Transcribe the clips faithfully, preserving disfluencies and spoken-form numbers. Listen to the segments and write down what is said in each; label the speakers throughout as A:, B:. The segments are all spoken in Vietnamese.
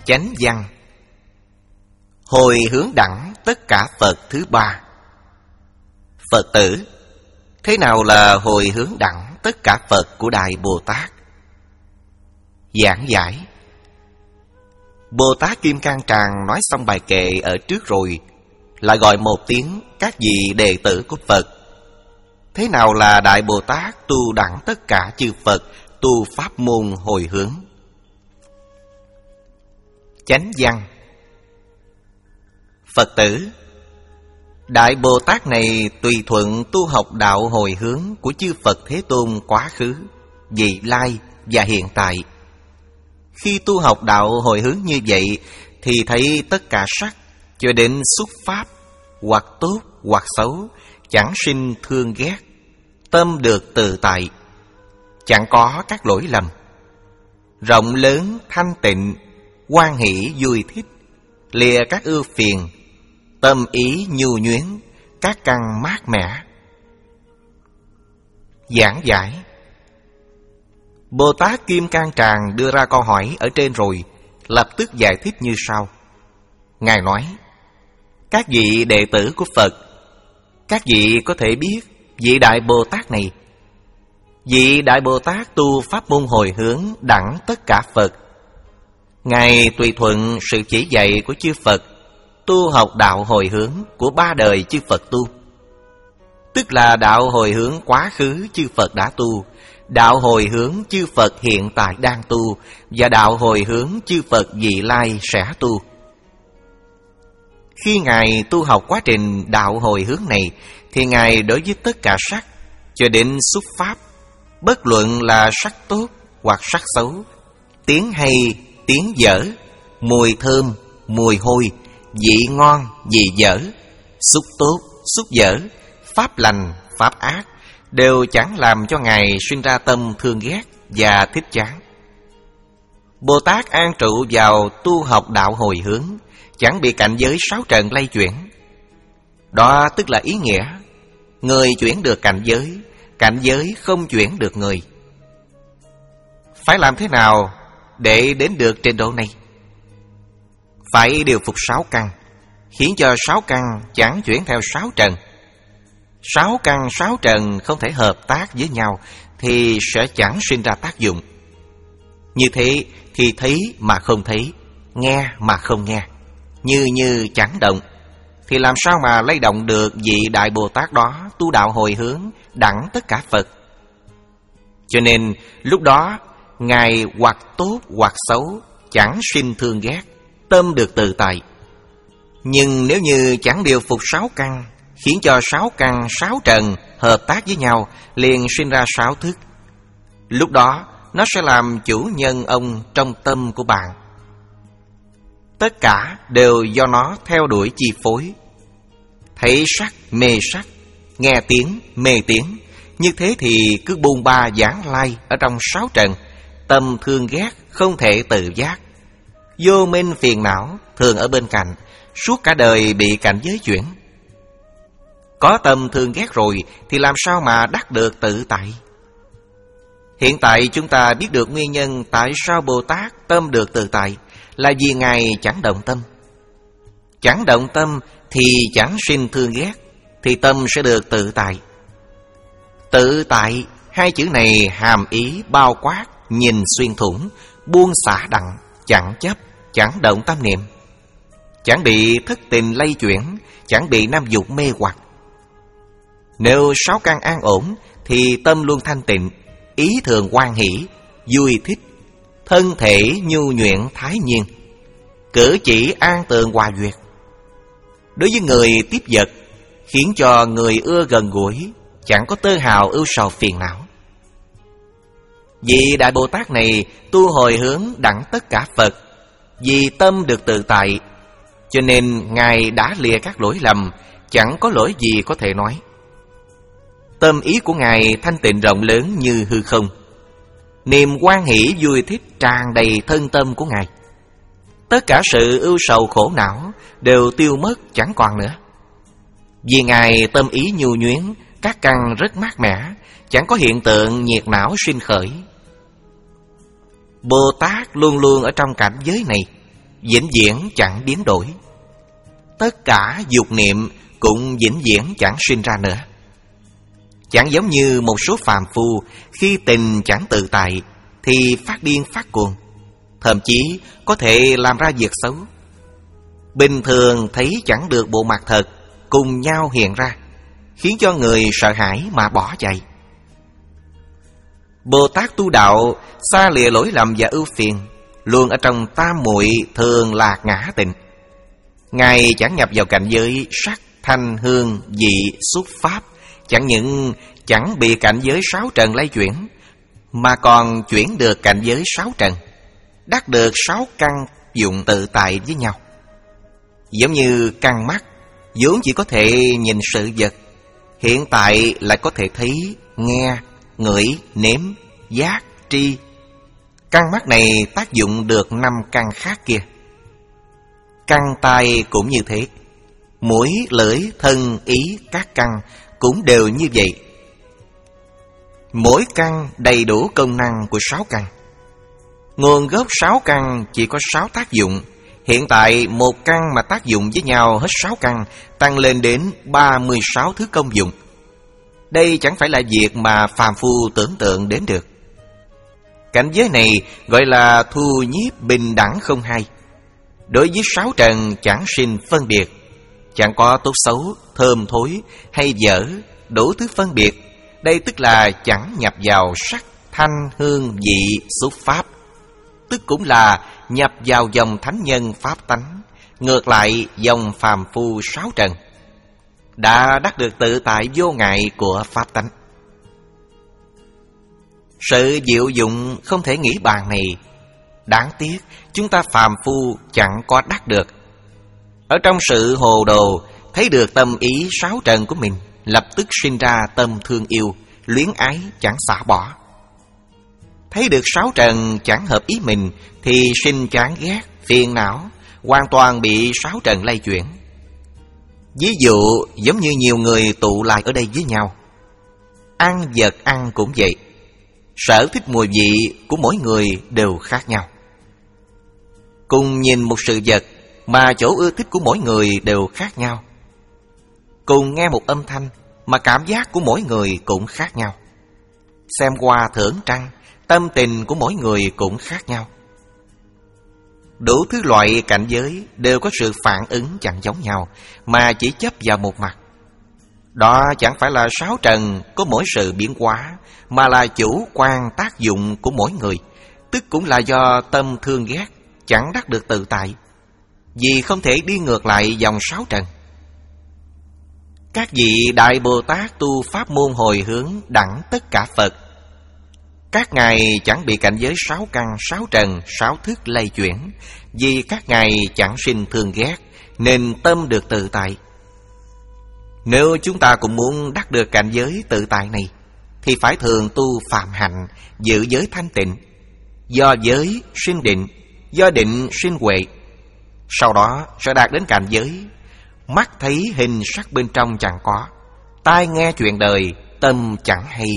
A: Chánh văn. Hồi hướng đẳng tất cả Phật thứ ba. Phật tử, thế nào là hồi hướng đẳng tất cả Phật của Đại Bồ Tát? Giảng giải. Bồ Tát Kim Cang Tràng nói xong bài kệ ở trước rồi, lại gọi một tiếng các vị đệ tử của Phật. Thế nào là Đại Bồ Tát tu đẳng tất cả chư Phật, tu pháp môn hồi hướng? Chánh văn. Phật tử, Đại Bồ Tát này tùy thuận tu học đạo hồi hướng của chư Phật Thế Tôn quá khứ, vị lai và hiện tại. Khi tu học đạo hồi hướng như vậy thì thấy tất cả sắc cho đến xúc pháp, hoặc tốt hoặc xấu, chẳng sinh thương ghét, tâm được tự tại, chẳng có các lỗi lầm, rộng lớn thanh tịnh, hoan hỷ vui thích, lìa các ưu phiền, tâm ý nhu nhuyến, các căn mát mẻ. Giảng giải. Bồ Tát Kim Cang Tràng đưa ra câu hỏi ở trên rồi, lập tức giải thích như sau. Ngài nói: các vị đệ tử của Phật, các vị có thể biết vị Đại Bồ Tát này. Vị Đại Bồ Tát tu pháp môn hồi hướng đẳng tất cả Phật. Ngài tùy thuận sự chỉ dạy của chư Phật, tu học đạo hồi hướng của ba đời chư Phật tu. Tức là đạo hồi hướng quá khứ chư Phật đã tu, đạo hồi hướng chư Phật hiện tại đang tu, và đạo hồi hướng chư Phật vị lai sẽ tu. Khi Ngài tu học quá trình đạo hồi hướng này, thì Ngài đối với tất cả sắc cho đến xúc pháp, bất luận là sắc tốt hoặc sắc xấu, tiếng hay, tiếng dở, mùi thơm, mùi hôi, vị ngon, vị dở, xúc tốt, xúc dở, pháp lành, pháp ác, đều chẳng làm cho Ngài sinh ra tâm thương ghét và thích chán. Bồ Tát an trụ vào tu học đạo hồi hướng, chẳng bị cảnh giới sáu trần lay chuyển. Đó tức là ý nghĩa người chuyển được cảnh giới, cảnh giới không chuyển được người. Phải làm thế nào để đến được trình độ này? Phải điều phục sáu căn, khiến cho sáu căn chẳng chuyển theo sáu trần. Sáu căn sáu trần không thể hợp tác với nhau thì sẽ chẳng sinh ra tác dụng. Như thế thì thấy mà không thấy, nghe mà không nghe, như như chẳng động, thì làm sao mà lay động được vị Đại Bồ Tát đó tu đạo hồi hướng đẳng tất cả Phật? Cho nên lúc đó Ngài hoặc tốt hoặc xấu, chẳng sinh thương ghét, tâm được tự tại. Nhưng nếu như chẳng điều phục sáu căn, khiến cho sáu căn sáu trần hợp tác với nhau, liền sinh ra sáu thức. Lúc đó nó sẽ làm chủ nhân ông trong tâm của bạn. Tất cả đều do nó theo đuổi chi phối. Thấy sắc mê sắc, nghe tiếng mê tiếng. Như thế thì cứ bôn ba giảng lai ở trong sáu trần, tâm thương ghét không thể tự giác, vô minh phiền não thường ở bên cạnh, suốt cả đời bị cảnh giới chuyển. Có tâm thương ghét rồi thì làm sao mà đắc được tự tại? Hiện tại chúng ta biết được nguyên nhân tại sao Bồ Tát tâm được tự tại, là vì Ngài chẳng động tâm. Chẳng động tâm thì chẳng sinh thương ghét, thì tâm sẽ được tự tại. Tự tại, hai chữ này hàm ý bao quát, nhìn xuyên thủng, buông xả đặng, chẳng chấp, chẳng động tâm niệm, chẳng bị thất tình lay chuyển, chẳng bị năm dục mê hoặc. Nếu sáu căn an ổn thì tâm luôn thanh tịnh, ý thường hoan hỷ, vui thích, thân thể nhu nhuyễn thái nhiên, cử chỉ an tường hòa duyệt. Đối với người tiếp vật, khiến cho người ưa gần gũi, chẳng có tơ hào ưu sầu phiền não. Vị Đại Bồ Tát này tu hồi hướng đẳng tất cả Phật, vì tâm được tự tại, cho nên Ngài đã lìa các lỗi lầm, chẳng có lỗi gì có thể nói. Tâm ý của Ngài thanh tịnh rộng lớn như hư không, niềm hoan hỷ vui thích tràn đầy thân tâm của Ngài. Tất cả sự ưu sầu khổ não đều tiêu mất chẳng còn nữa. Vì Ngài tâm ý nhu nhuyến, các căn rất mát mẻ, chẳng có hiện tượng nhiệt não sinh khởi. Bồ Tát luôn luôn ở trong cảnh giới này, vĩnh viễn chẳng biến đổi. Tất cả dục niệm cũng vĩnh viễn chẳng sinh ra nữa. Chẳng giống như một số phàm phu khi tình chẳng tự tại thì phát điên phát cuồng, thậm chí có thể làm ra việc xấu. Bình thường thấy chẳng được bộ mặt thật cùng nhau hiện ra, khiến cho người sợ hãi mà bỏ chạy. Bồ Tát tu đạo xa lìa lỗi lầm và ưu phiền, luôn ở trong tam muội thường lạc ngã tịnh. Ngài chẳng nhập vào cảnh giới sắc, thanh, hương, vị, xúc, pháp. Chẳng những chẳng bị cảnh giới sáu trần lay chuyển, mà còn chuyển được cảnh giới sáu trần, đắc được sáu căn dụng tự tại với nhau. Giống như căn mắt vốn chỉ có thể nhìn sự vật, hiện tại lại có thể thấy, nghe, ngửi, nếm, giác, tri. Căn mắt này tác dụng được năm căn khác kia. Căn tai cũng như thế, mũi, lưỡi, thân, ý, các căn cũng đều như vậy. Mỗi căn đầy đủ công năng của sáu căn. Nguồn gốc sáu căn chỉ có sáu tác dụng. Hiện tại một căn mà tác dụng với nhau hết sáu căn, tăng lên đến ba mươi sáu thứ công dụng. Đây chẳng phải là việc mà phàm phu tưởng tượng đến được. Cảnh giới này gọi là thu nhiếp bình đẳng không hai. Đối với sáu trần chẳng sinh phân biệt, chẳng có tốt xấu, thơm thối hay dở, đủ thứ phân biệt. Đây tức là chẳng nhập vào sắc, thanh, hương, vị, xúc, pháp. Tức cũng là nhập vào dòng thánh nhân pháp tánh, ngược lại dòng phàm phu sáu trần, đã đắc được tự tại vô ngại của pháp tánh. Sự diệu dụng không thể nghĩ bàn này, đáng tiếc chúng ta phàm phu chẳng có đắc được. Ở trong sự hồ đồ, thấy được tâm ý sáu trần của mình, lập tức sinh ra tâm thương yêu, luyến ái chẳng xả bỏ. Thấy được sáu trần chẳng hợp ý mình thì sinh chán ghét, phiền não, hoàn toàn bị sáu trần lay chuyển. Ví dụ giống như nhiều người tụ lại ở đây với nhau, ăn vật ăn cũng vậy. Sở thích mùi vị của mỗi người đều khác nhau. Cùng nhìn một sự vật mà chỗ ưa thích của mỗi người đều khác nhau. Cùng nghe một âm thanh mà cảm giác của mỗi người cũng khác nhau. Xem hoa thưởng trăng, tâm tình của mỗi người cũng khác nhau. Đủ thứ loại cảnh giới đều có sự phản ứng chẳng giống nhau, mà chỉ chấp vào một mặt. Đó chẳng phải là sáu trần có mỗi sự biến hóa, mà là chủ quan tác dụng của mỗi người. Tức cũng là do tâm thương ghét chẳng đắc được tự tại, vì không thể đi ngược lại dòng sáu trần. Các vị Đại Bồ Tát tu pháp môn hồi hướng đẳng tất cả Phật, các ngài chẳng bị cảnh giới sáu căn, sáu trần, sáu thức lay chuyển, vì các ngài chẳng sinh thương ghét, nên tâm được tự tại. Nếu chúng ta cũng muốn đắc được cảnh giới tự tại này, thì phải thường tu phạm hạnh, giữ giới thanh tịnh. Do giới sinh định, do định sinh huệ. Sau đó sẽ đạt đến cảnh giới mắt thấy hình sắc bên trong chẳng có, tai nghe chuyện đời, tâm chẳng hay.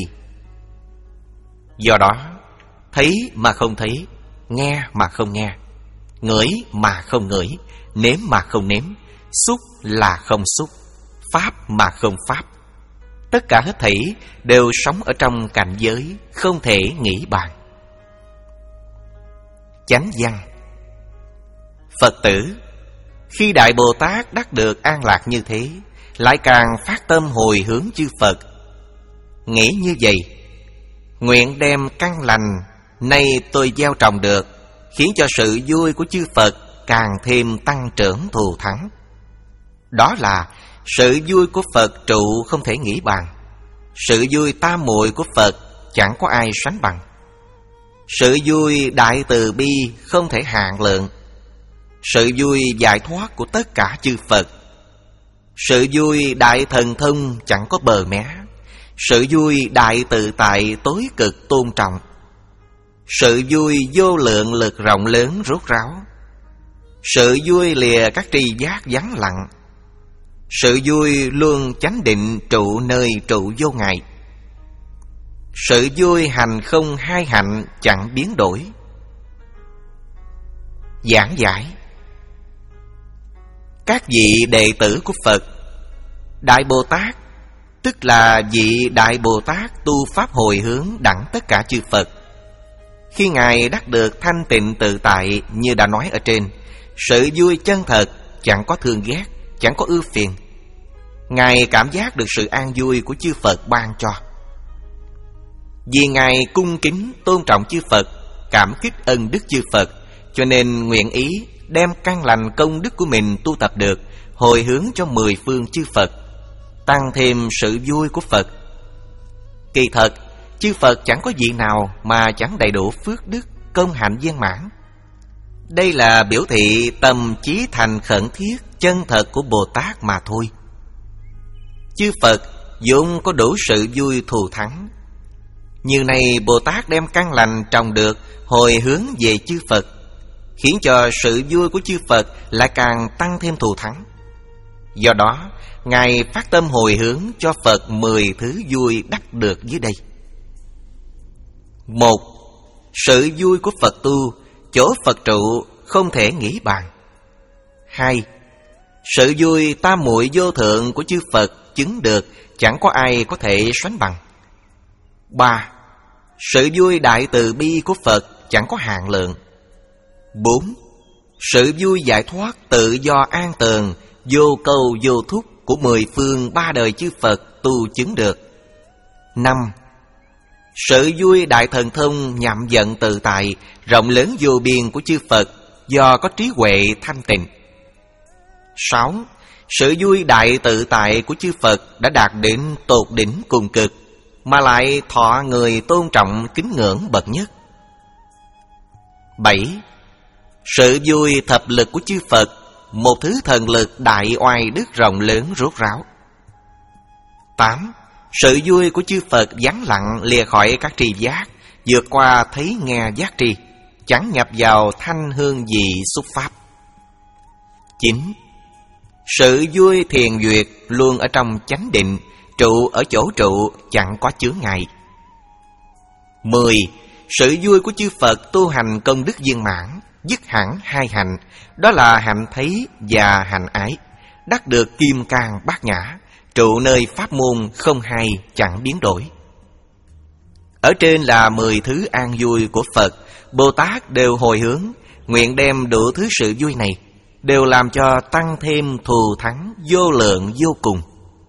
A: Do đó, thấy mà không thấy, nghe mà không nghe, ngửi mà không ngửi, nếm mà không nếm, xúc là không xúc, pháp mà không pháp. Tất cả hết thảy đều sống ở trong cảnh giới không thể nghĩ bàn. Chánh văn. Phật tử, khi Đại Bồ Tát đắc được an lạc như thế, lại càng phát tâm hồi hướng chư Phật. Nghĩ như vậy: nguyện đem căn lành nay tôi gieo trồng được, khiến cho sự vui của chư Phật càng thêm tăng trưởng thù thắng. Đó là sự vui của Phật trụ không thể nghĩ bàn. Sự vui tam muội của Phật chẳng có ai sánh bằng. Sự vui đại từ bi không thể hạn lượng. Sự vui giải thoát của tất cả chư Phật. Sự vui đại thần thông chẳng có bờ mé. Sự vui đại tự tại tối cực tôn trọng. Sự vui vô lượng lực rộng lớn rốt ráo. Sự vui lìa các tri giác vắng lặng. Sự vui luôn chánh định trụ nơi trụ vô ngại. Sự vui hành không hai hạnh chẳng biến đổi. Giảng giải các vị đệ tử của Phật. Đại Bồ Tát tức là vị Đại Bồ Tát tu pháp hồi hướng đẳng tất cả chư Phật. Khi Ngài đắc được thanh tịnh tự tại như đã nói ở trên, sự vui chân thật, chẳng có thương ghét, chẳng có ưu phiền. Ngài cảm giác được sự an vui của chư Phật ban cho. Vì Ngài cung kính tôn trọng chư Phật, cảm kích ân đức chư Phật, cho nên nguyện ý đem căn lành công đức của mình tu tập được, hồi hướng cho mười phương chư Phật, tăng thêm sự vui của Phật. Kỳ thật, chư Phật chẳng có vị nào mà chẳng đầy đủ phước đức, công hạnh viên mãn. Đây là biểu thị tâm chí thành khẩn thiết, chân thật của Bồ Tát mà thôi. Chư Phật vốn có đủ sự vui thù thắng. Như này Bồ Tát đem căn lành trồng được, hồi hướng về chư Phật, khiến cho sự vui của chư Phật lại càng tăng thêm thù thắng. Do đó, Ngài phát tâm hồi hướng cho Phật mười thứ vui đắc được dưới đây. Một, sự vui của Phật tu, chỗ Phật trụ không thể nghĩ bàn. Hai, sự vui tam muội vô thượng của chư Phật chứng được, chẳng có ai có thể sánh bằng. Ba, sự vui đại từ bi của Phật chẳng có hạn lượng. Bốn, sự vui giải thoát tự do an tường, vô câu vô thúc của mười phương ba đời chư Phật tu chứng được. Năm, sự vui đại thần thông nhậm vận tự tại, rộng lớn vô biên của chư Phật do có trí huệ thanh tịnh. Sáu, sự vui đại tự tại của chư Phật đã đạt đến tột đỉnh cùng cực, mà lại thọ người tôn trọng kính ngưỡng bậc nhất. Bảy, sự vui thập lực của chư Phật, một thứ thần lực đại oai đức rộng lớn rốt ráo. Tám, sự vui của chư Phật vắng lặng lìa khỏi các tri giác, vượt qua thấy nghe giác tri, chẳng nhập vào thanh hương vị xúc pháp. Chín, sự vui thiền duyệt luôn ở trong chánh định, trụ ở chỗ trụ, chẳng có chướng ngại. Mười, sự vui của chư Phật tu hành công đức viên mãn, dứt hẳn hai hạnh, đó là hạnh thấy và hạnh ái, đắc được kim cang bát nhã, trụ nơi pháp môn không hai chẳng biến đổi. Ở trên là mười thứ an vui của Phật, Bồ Tát đều hồi hướng, nguyện đem đủ thứ sự vui này, đều làm cho tăng thêm thù thắng vô lượng vô cùng.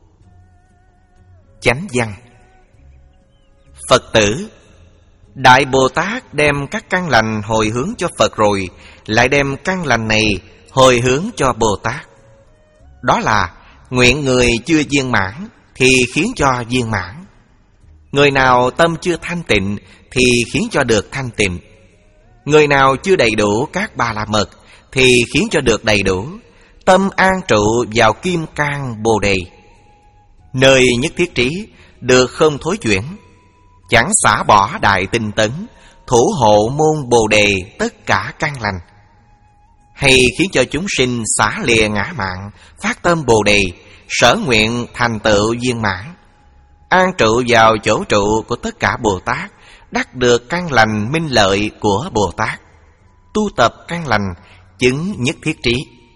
A: Chánh văn. Phật tử, Đại Bồ Tát đem các căn lành hồi hướng cho Phật rồi, lại đem căn lành này hồi hướng cho Bồ Tát. Đó là nguyện người chưa viên mãn thì khiến cho viên mãn, người nào tâm chưa thanh tịnh thì khiến cho được thanh tịnh, người nào chưa đầy đủ các ba la mật thì khiến cho được đầy đủ, tâm an trụ vào kim cang bồ đề, nơi nhất thiết trí, được không thối chuyển, chẳng xả bỏ đại tinh tấn, thủ hộ môn bồ đề tất cả căn lành, hay khiến cho chúng sinh xả lìa ngã mạn, phát tâm bồ đề, sở nguyện thành tựu viên mãn, an trụ vào chỗ trụ của tất cả Bồ Tát, đắc được căn lành minh lợi của Bồ Tát, tu tập căn lành, chứng nhất thiết trí.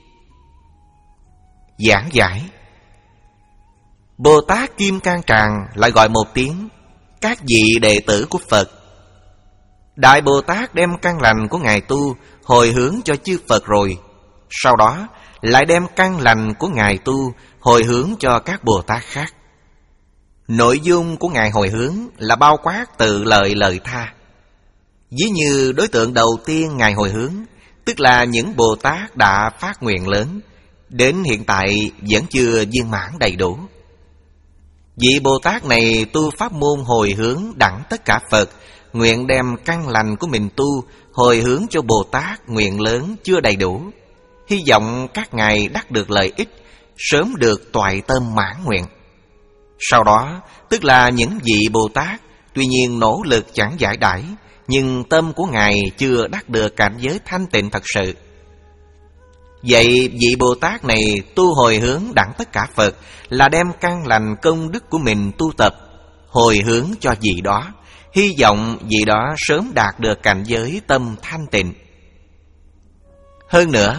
A: Giảng giải. Bồ Tát Kim Cang Tràng lại gọi một tiếng các vị đệ tử của Phật. Đại Bồ Tát đem căn lành của Ngài tu hồi hướng cho chư Phật rồi, sau đó lại đem căn lành của Ngài tu hồi hướng cho các Bồ Tát khác. Nội dung của Ngài hồi hướng là bao quát tự lợi lợi tha. Ví như đối tượng đầu tiên Ngài hồi hướng, tức là những Bồ Tát đã phát nguyện lớn, đến hiện tại vẫn chưa viên mãn đầy đủ. Vị Bồ Tát này tu pháp môn hồi hướng đẳng tất cả Phật, nguyện đem căn lành của mình tu hồi hướng cho Bồ Tát nguyện lớn chưa đầy đủ, hy vọng các ngài đắc được lợi ích, sớm được toại tâm mãn nguyện. Sau đó, tức là những vị Bồ Tát tuy nhiên nỗ lực chẳng giải đãi, nhưng tâm của ngài chưa đắc được cảnh giới thanh tịnh thật sự. Vậy vị Bồ Tát này tu hồi hướng đẳng tất cả Phật là đem căn lành công đức của mình tu tập, hồi hướng cho vị đó, hy vọng vị đó sớm đạt được cảnh giới tâm thanh tịnh. Hơn nữa,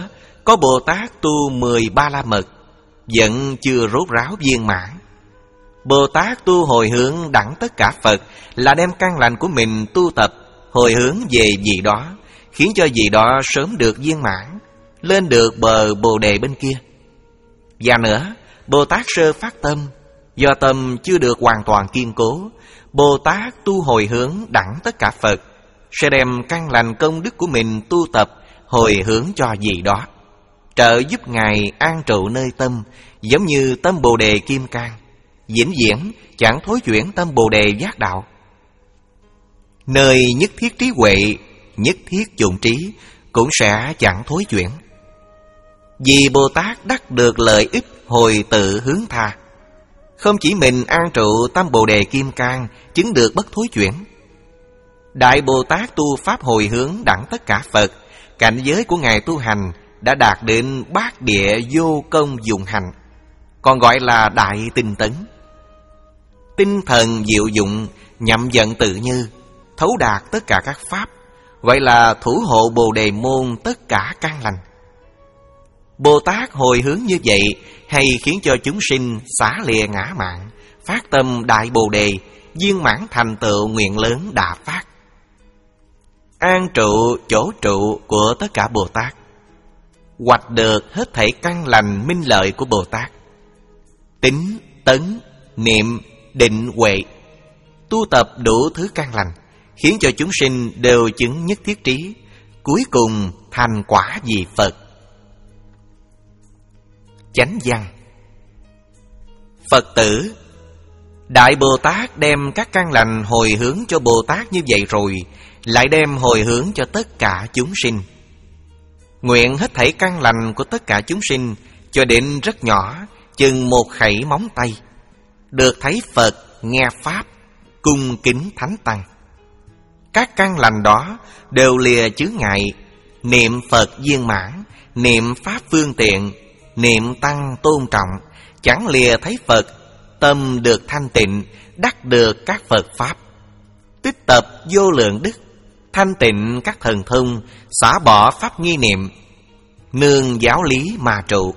A: Có Bồ Tát tu mười ba la mật, vẫn chưa rốt ráo viên mãn. Bồ Tát tu hồi hướng đẳng tất cả Phật, là đem căn lành của mình tu tập hồi hướng về gì đó, khiến cho gì đó sớm được viên mãn, lên được bờ Bồ Đề bên kia. Và nữa, Bồ Tát sơ phát tâm, do tâm chưa được hoàn toàn kiên cố, Bồ Tát tu hồi hướng đẳng tất cả Phật, sẽ đem căn lành công đức của mình tu tập hồi hướng cho gì đó, trợ giúp Ngài an trụ nơi tâm, giống như tâm Bồ Đề Kim Cang, vĩnh viễn chẳng thối chuyển tâm Bồ Đề giác đạo. Nơi nhất thiết trí huệ, nhất thiết dụng trí, cũng sẽ chẳng thối chuyển. Vì Bồ Tát đắc được lợi ích hồi tự hướng tha, không chỉ mình an trụ tâm Bồ Đề Kim Cang, chứng được bất thối chuyển. Đại Bồ Tát tu pháp hồi hướng đẳng tất cả Phật, cảnh giới của Ngài tu hành đã đạt đến bát địa vô công dụng hành, còn gọi là đại tinh tấn. Tinh thần diệu dụng, nhậm vận tự như, thấu đạt tất cả các pháp, gọi là thủ hộ Bồ Đề môn tất cả căn lành. Bồ Tát hồi hướng như vậy, hay khiến cho chúng sinh xả lìa ngã mạn, phát tâm đại Bồ Đề, viên mãn thành tựu nguyện lớn đà phát. An trụ chỗ trụ của tất cả Bồ Tát, hoạch được hết thảy căn lành minh lợi của Bồ Tát. Tín, tấn, niệm, định, huệ, tu tập đủ thứ căn lành, khiến cho chúng sinh đều chứng nhất thiết trí, cuối cùng thành quả vị Phật. Chánh văn. Phật tử, Đại Bồ Tát đem các căn lành hồi hướng cho Bồ Tát như vậy rồi, lại đem hồi hướng cho tất cả chúng sinh. Nguyện hết thảy căn lành của tất cả chúng sinh, cho đến rất nhỏ, chừng một khẩy móng tay, được thấy Phật, nghe Pháp, cung kính Thánh Tăng. Các căn lành đó đều lìa chướng ngại, niệm Phật viên mãn, niệm Pháp phương tiện, niệm Tăng tôn trọng, chẳng lìa thấy Phật, tâm được thanh tịnh, đắc được các Phật Pháp. Tích tập vô lượng đức, thanh tịnh các thần thông, xả bỏ pháp nghi niệm, nương giáo lý mà trụ.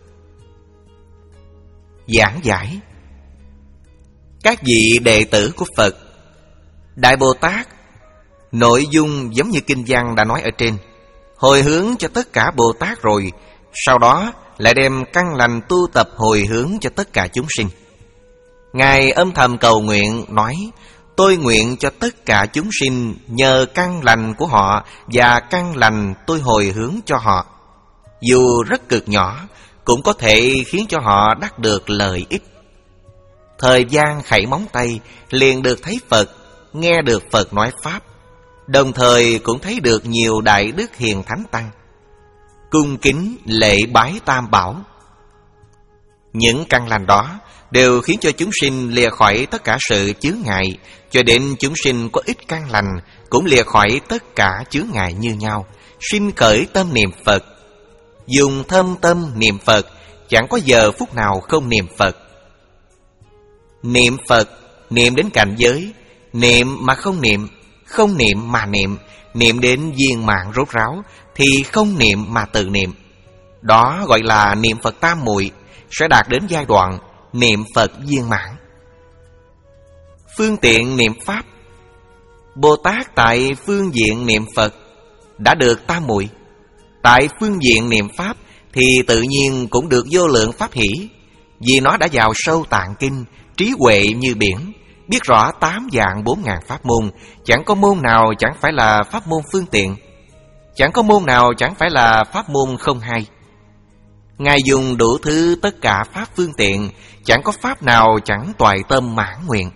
A: Giảng giải. Các vị đệ tử của Phật, Đại Bồ Tát, nội dung giống như kinh văn đã nói ở trên, hồi hướng cho tất cả Bồ Tát rồi, sau đó lại đem căn lành tu tập hồi hướng cho tất cả chúng sinh. Ngài âm thầm cầu nguyện nói: tôi nguyện cho tất cả chúng sinh nhờ căn lành của họ và căn lành tôi hồi hướng cho họ, dù rất cực nhỏ, cũng có thể khiến cho họ đắc được lợi ích. Thời gian khẩy móng tay liền được thấy Phật, nghe được Phật nói Pháp, đồng thời cũng thấy được nhiều đại đức hiền thánh tăng, cung kính lễ bái Tam Bảo. Những căn lành đó đều khiến cho chúng sinh lìa khỏi tất cả sự chướng ngại, cho đến chúng sinh có ít căn lành cũng lìa khỏi tất cả chướng ngại như nhau, sinh khởi tâm niệm Phật. Dùng thâm tâm niệm Phật, chẳng có giờ phút nào không niệm Phật. Niệm Phật, niệm đến cảnh giới, niệm mà không niệm, không niệm mà niệm, niệm đến viên mãn rốt ráo, thì không niệm mà tự niệm. Đó gọi là niệm Phật tam muội, sẽ đạt đến giai đoạn niệm Phật viên mãn. Phương tiện niệm Pháp. Bồ Tát tại phương diện niệm Phật đã được tam muội. Tại phương diện niệm Pháp thì tự nhiên cũng được vô lượng pháp hỷ, vì nó đã vào sâu tạng kinh, trí huệ như biển, biết rõ tám vạn bốn ngàn pháp môn, chẳng có môn nào chẳng phải là pháp môn phương tiện, chẳng có môn nào chẳng phải là pháp môn không hay. Ngài dùng đủ thứ tất cả pháp phương tiện, chẳng có pháp nào chẳng toại tâm mãn nguyện.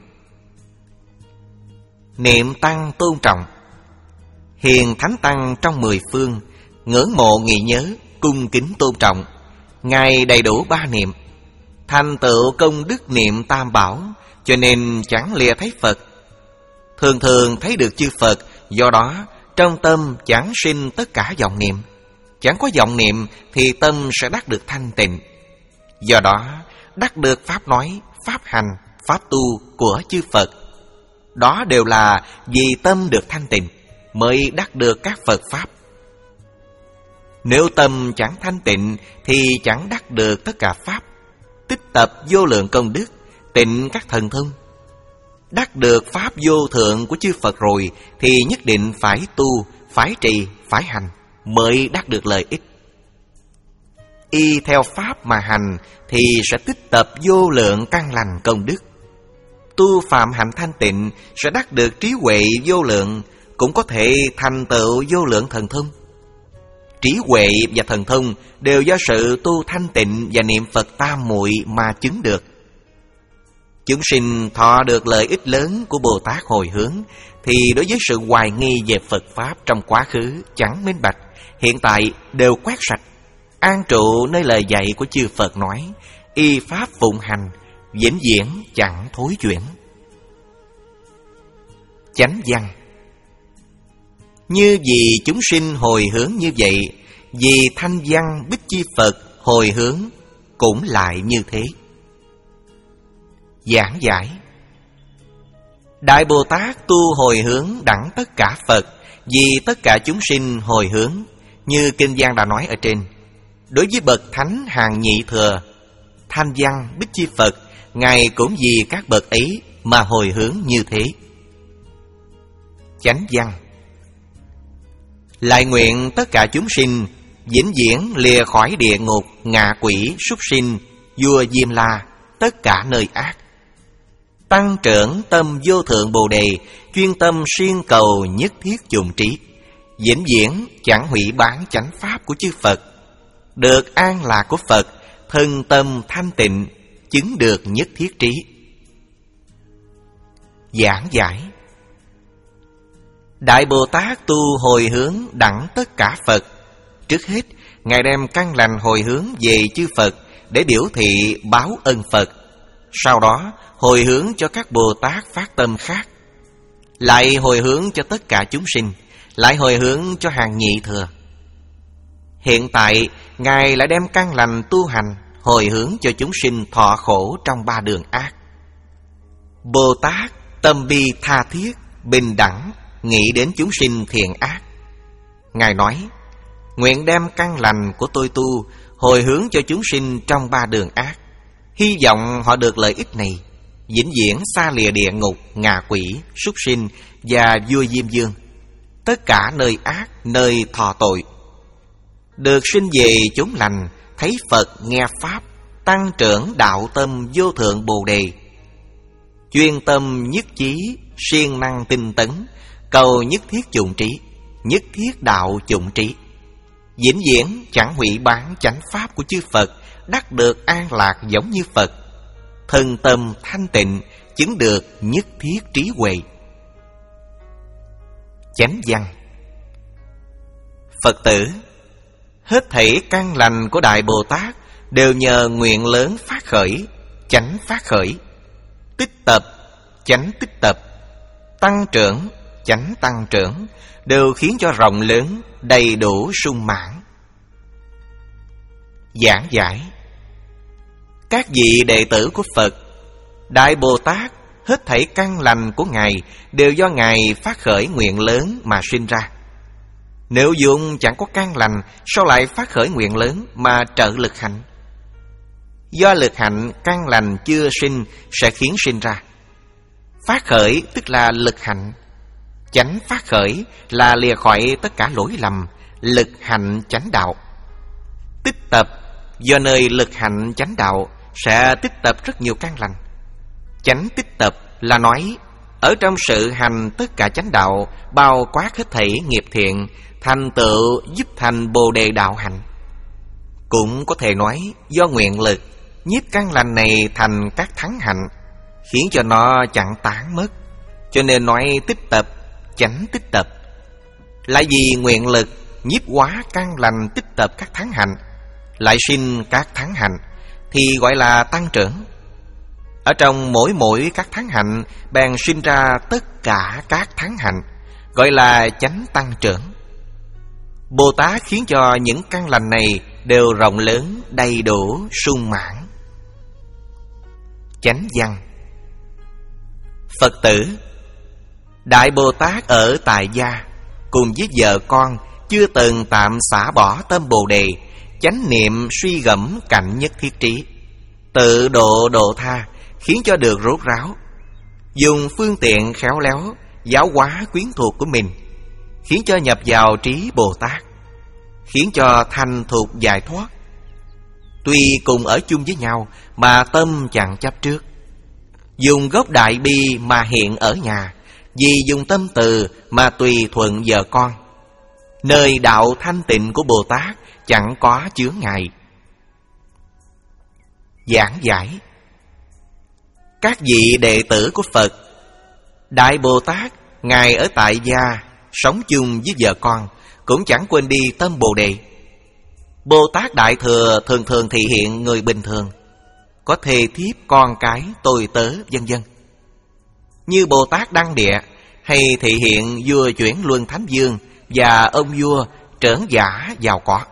A: Niệm Tăng tôn trọng. Hiền thánh tăng trong mười phương, ngưỡng mộ nghĩ nhớ, cung kính tôn trọng. Ngài đầy đủ ba niệm, thành tựu công đức niệm Tam Bảo, cho nên chẳng lìa thấy Phật. Thường thường thấy được chư Phật, do đó trong tâm chẳng sinh tất cả vọng niệm. Chẳng có vọng niệm thì tâm sẽ đắc được thanh tịnh. Do đó đắc được pháp nói, pháp hành, pháp tu của chư Phật. Đó đều là vì tâm được thanh tịnh mới đắc được các Phật Pháp. Nếu tâm chẳng thanh tịnh thì chẳng đắc được tất cả pháp. Tích tập vô lượng công đức, tịnh các thần thông. Đắc được pháp vô thượng của chư Phật rồi thì nhất định phải tu, phải trì, phải hành mới đắc được lợi ích. Y theo pháp mà hành thì sẽ tích tập vô lượng căn lành công đức. Tu phạm hạnh thanh tịnh sẽ đắc được trí huệ vô lượng, cũng có thể thành tựu vô lượng thần thông. Trí huệ và thần thông đều do sự tu thanh tịnh và niệm Phật tam muội mà chứng được. Chúng sinh thọ được lợi ích lớn của Bồ Tát hồi hướng thì đối với sự hoài nghi về Phật Pháp trong quá khứ chẳng minh bạch, hiện tại đều quét sạch, an trụ nơi lời dạy của chư Phật nói, y pháp phụng hành, vĩnh viễn chẳng thối chuyển. Chánh văn. Như vì chúng sinh hồi hướng như vậy, vì thanh văn bích chi Phật hồi hướng cũng lại như thế. Giảng giải. Đại Bồ Tát tu hồi hướng đẳng tất cả Phật, vì tất cả chúng sinh hồi hướng, như kinh văn đã nói ở trên. Đối với bậc thánh hàng nhị thừa, thanh văn bích chi Phật, Ngài cũng vì các bậc ấy mà hồi hướng như thế. Chánh văn. Lại nguyện tất cả chúng sinh vĩnh viễn lìa khỏi địa ngục, ngạ quỷ, súc sinh, vua Diêm La, tất cả nơi ác. Tăng trưởng tâm vô thượng Bồ Đề, chuyên tâm siêng cầu nhất thiết dụng trí, vĩnh viễn chẳng hủy bán chánh pháp của chư Phật, được an lạc của Phật, thân tâm thanh tịnh, chứng được nhất thiết trí. Giảng giải. Đại Bồ Tát tu hồi hướng đẳng tất cả Phật. Trước hết, Ngài đem căn lành hồi hướng về chư Phật để biểu thị báo ân Phật. Sau đó, hồi hướng cho các Bồ Tát phát tâm khác, lại hồi hướng cho tất cả chúng sinh, lại hồi hướng cho hàng nhị thừa. Hiện tại, Ngài lại đem căn lành tu hành hồi hướng cho chúng sinh thọ khổ trong ba đường ác. Bồ Tát tâm bi tha thiết, bình đẳng, nghĩ đến chúng sinh thiện ác. Ngài nói, nguyện đem căn lành của tôi tu hồi hướng cho chúng sinh trong ba đường ác, hy vọng họ được lợi ích này, vĩnh viễn xa lìa địa ngục, ngạ quỷ, súc sinh và vua Diêm Vương, tất cả nơi ác, nơi thọ tội, được sinh về chốn lành, thấy Phật nghe Pháp, tăng trưởng đạo tâm vô thượng Bồ Đề, chuyên tâm nhất chí, siêng năng tinh tấn, cầu nhất thiết dụng trí, nhất thiết đạo dụng trí, vĩnh viễn chẳng hủy bán chánh pháp của chư Phật, đắc được an lạc giống như Phật, thân tâm thanh tịnh, chứng được nhất thiết trí huệ. Chánh văn. Phật tử, hết thảy căn lành của Đại Bồ Tát đều nhờ nguyện lớn phát khởi, chánh phát khởi, tích tập, chánh tích tập, tăng trưởng, chánh tăng trưởng, đều khiến cho rộng lớn, đầy đủ sung mãn. Giảng giải. Các vị đệ tử của Phật, Đại Bồ Tát, hết thảy căn lành của Ngài đều do Ngài phát khởi nguyện lớn mà sinh ra. Nếu vốn chẳng có căn lành, sao lại phát khởi nguyện lớn mà trợ lực hạnh? Do lực hạnh căn lành chưa sinh sẽ khiến sinh ra. Phát khởi tức là lực hạnh, chánh phát khởi là lìa khỏi tất cả lỗi lầm, lực hạnh chánh đạo. Tích tập, do nơi lực hạnh chánh đạo sẽ tích tập rất nhiều căn lành. Chánh tích tập là nói ở trong sự hành tất cả chánh đạo, bao quát hết thảy nghiệp thiện, thành tựu giúp thành Bồ Đề đạo hạnh. Cũng có thể nói do nguyện lực nhiếp căn lành này thành các thắng hạnh, khiến cho nó chẳng tán mất, cho nên nói tích tập, chánh tích tập. Lại vì nguyện lực nhiếp hóa căn lành tích tập các thắng hạnh, lại sinh các thắng hạnh, thì gọi là tăng trưởng. Ở trong mỗi mỗi các thắng hạnh bèn sinh ra tất cả các thắng hạnh, gọi là chánh tăng trưởng. Bồ Tát khiến cho những căn lành này đều rộng lớn, đầy đủ, sung mãn. Chánh văn. Phật tử, Đại Bồ Tát ở tại gia cùng với vợ con chưa từng tạm xả bỏ tâm Bồ Đề, chánh niệm suy gẫm cạnh nhất thiết trí, tự độ độ tha, khiến cho được rốt ráo, dùng phương tiện khéo léo giáo hóa quyến thuộc của mình, khiến cho nhập vào trí Bồ Tát, khiến cho thành thục giải thoát. Tuy cùng ở chung với nhau mà tâm chẳng chấp trước. Dùng gốc đại bi mà hiện ở nhà, vì dùng tâm từ mà tùy thuận vợ con. Nơi đạo thanh tịnh của Bồ Tát chẳng có chướng ngại. Giảng giải. Các vị đệ tử của Phật, Đại Bồ Tát Ngài ở tại gia, sống chung với vợ con, cũng chẳng quên đi tâm Bồ Đề. Bồ Tát Đại Thừa thường thường thị hiện người bình thường, có thê thiếp, con cái, tôi tớ, vân vân. Như Bồ Tát Đăng Địa, hay thị hiện vua chuyển luân thánh vương và ông vua trởn giả giàu có.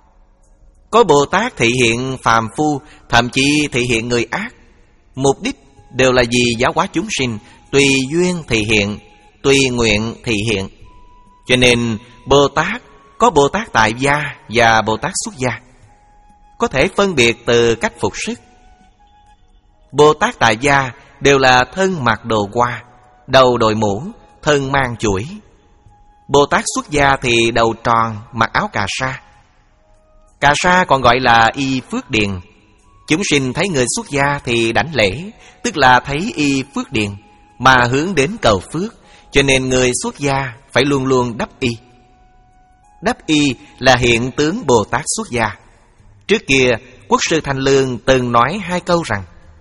A: Có Bồ Tát thị hiện phàm phu, thậm chí thị hiện người ác. Mục đích đều là vì giáo hóa chúng sinh, tùy duyên thị hiện, tùy nguyện thị hiện. Cho nên Bồ Tát có Bồ Tát tại gia và Bồ Tát xuất gia, có thể phân biệt từ cách phục sức. Bồ Tát tại gia đều là thân mặc đồ hoa, đầu đội mũ, thân mang chuỗi. Bồ Tát xuất gia thì đầu tròn, mặc áo cà sa. Cà sa còn gọi là y phước điền. Chúng sinh thấy người xuất gia thì đảnh lễ, tức là thấy y phước điền mà hướng đến cầu phước. Cho nên người xuất gia phải luôn luôn đắp y. Đắp y là hiện tướng Bồ Tát xuất gia. Trước kia Quốc sư Thanh Lương từng nói hai câu rằng: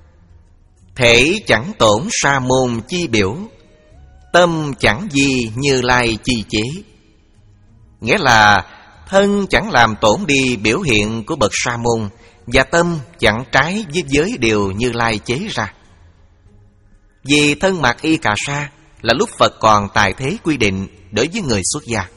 A: thể chẳng tổn sa môn chi biểu, tâm chẳng di Như Lai chi chế. Nghĩa là thân chẳng làm tổn đi biểu hiện của bậc sa môn, và tâm chẳng trái với giới điều Như Lai chế ra. Vì thân mặc y cà sa là lúc Phật còn tại thế quy định đối với người xuất gia.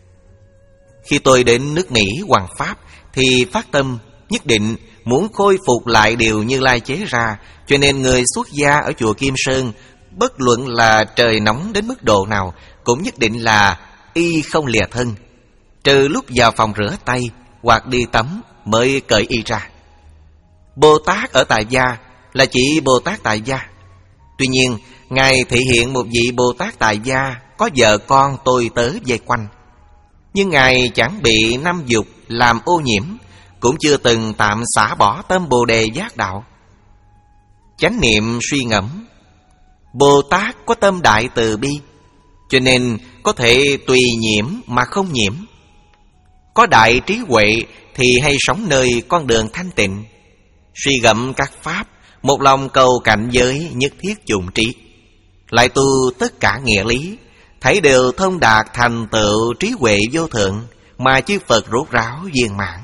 A: Khi tôi đến nước Mỹ hoằng pháp thì phát tâm nhất định muốn khôi phục lại điều Như Lai chế ra. Cho nên người xuất gia ở chùa Kim Sơn, bất luận là trời nóng đến mức độ nào, cũng nhất định là y không lìa thân, trừ lúc vào phòng rửa tay hoặc đi tắm mới cởi y ra. Bồ Tát ở tại gia là chỉ Bồ Tát tại gia. Tuy nhiên Ngài thể hiện một vị Bồ Tát tại gia có vợ con tôi tớ vây quanh, nhưng Ngài chẳng bị năm dục làm ô nhiễm, cũng chưa từng tạm xả bỏ tâm Bồ Đề giác đạo. Chánh niệm suy ngẫm, Bồ Tát có tâm đại từ bi, cho nên có thể tùy nhiễm mà không nhiễm. Có đại trí huệ thì hay sống nơi con đường thanh tịnh, suy gẫm các pháp, một lòng cầu cảnh giới nhất thiết chủng trí, lại tu tất cả nghĩa lý, thấy đều thông đạt thành tựu trí huệ vô thượng, mà chư Phật rốt ráo viên mãn.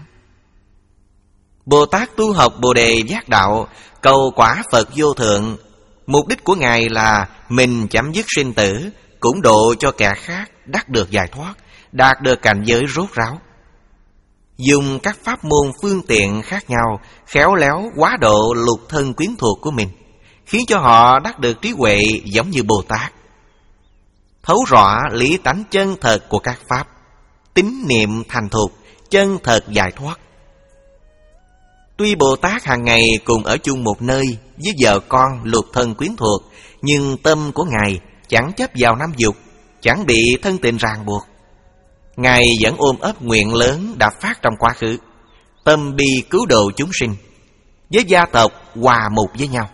A: Bồ Tát tu học Bồ Đề giác đạo, cầu quả Phật vô thượng. Mục đích của Ngài là mình chấm dứt sinh tử, cũng độ cho kẻ khác đắc được giải thoát, đạt được cảnh giới rốt ráo. Dùng các pháp môn phương tiện khác nhau, khéo léo quá độ lục thân quyến thuộc của mình, khiến cho họ đắc được trí huệ giống như Bồ Tát, thấu rõ lý tánh chân thật của các pháp, tín niệm thành thục, chân thật giải thoát. Tuy Bồ Tát hàng ngày cùng ở chung một nơi với vợ con lục thân quyến thuộc, nhưng tâm của Ngài chẳng chấp vào năm dục, chẳng bị thân tình ràng buộc. Ngài vẫn ôm ấp nguyện lớn đã phát trong quá khứ, tâm bi cứu độ chúng sinh, với gia tộc hòa mục với nhau.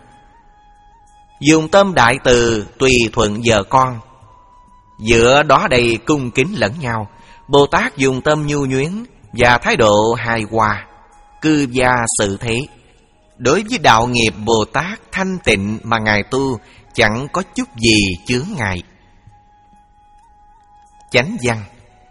A: Dùng tâm đại từ tùy thuận vợ con, giữa đó đầy cung kính lẫn nhau. Bồ Tát dùng tâm nhu nhuyến và thái độ hài hòa, cư gia sự thế. Đối với đạo nghiệp Bồ Tát thanh tịnh mà Ngài tu, chẳng có chút gì chướng ngại. Chánh văn.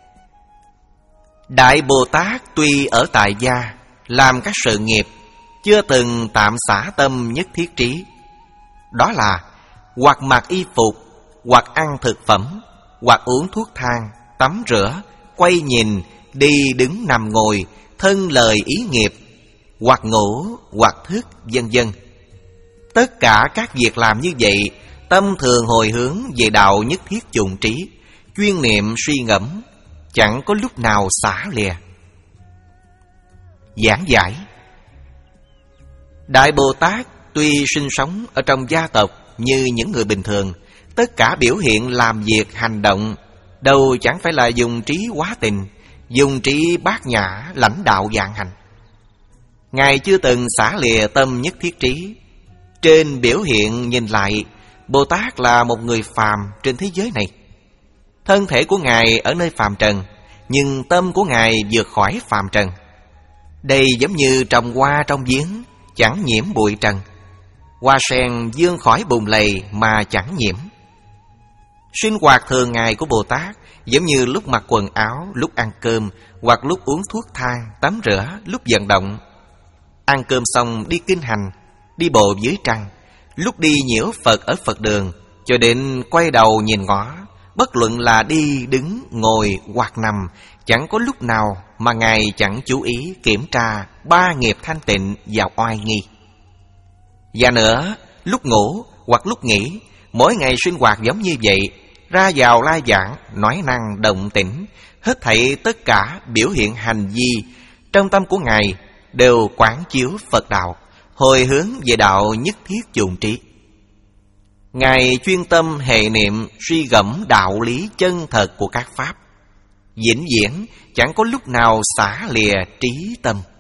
A: Đại Bồ Tát tuy ở tại gia, làm các sự nghiệp, chưa từng tạm xả tâm nhất thiết trí. Đó là hoặc mặc y phục, hoặc ăn thực phẩm, hoặc uống thuốc thang, tắm rửa, quay nhìn, đi đứng nằm ngồi, thân lời ý nghiệp, hoặc ngủ, hoặc thức, vân vân. Tất cả các việc làm như vậy, tâm thường hồi hướng về đạo nhất thiết chủng trí, chuyên niệm suy ngẫm, chẳng có lúc nào xả lìa. Giảng giải: Đại Bồ Tát tuy sinh sống ở trong gia tộc như những người bình thường, tất cả biểu hiện làm việc hành động đâu chẳng phải là dùng trí hóa tình, dùng trí bát nhã lãnh đạo vạn hành. Ngài chưa từng xả lìa tâm nhất thiết trí. Trên biểu hiện nhìn lại, Bồ Tát là một người phàm trên thế giới này. Thân thể của Ngài ở nơi phàm trần, nhưng tâm của Ngài vượt khỏi phàm trần. Đây giống như trồng hoa trong giếng, chẳng nhiễm bụi trần. Hoa sen vươn khỏi bùn lầy mà chẳng nhiễm. Sinh hoạt thường ngày của Bồ Tát giống như lúc mặc quần áo, lúc ăn cơm, hoặc lúc uống thuốc thang, tắm rửa, lúc vận động. Ăn cơm xong đi kinh hành, đi bộ dưới trăng, lúc đi nhiễu Phật ở Phật đường, cho đến quay đầu nhìn ngó. Bất luận là đi, đứng, ngồi hoặc nằm, chẳng có lúc nào mà Ngài chẳng chú ý kiểm tra ba nghiệp thanh tịnh và oai nghi. Và nữa, lúc ngủ hoặc lúc nghỉ, mỗi ngày sinh hoạt giống như vậy, ra vào lai giảng, nói năng động tĩnh, hết thảy tất cả biểu hiện hành vi trong tâm của Ngài đều quán chiếu Phật đạo, hồi hướng về đạo nhất thiết chủng trí. Ngài chuyên tâm hệ niệm suy gẫm đạo lý chân thật của các pháp, vĩnh viễn chẳng có lúc nào xả lìa trí tâm.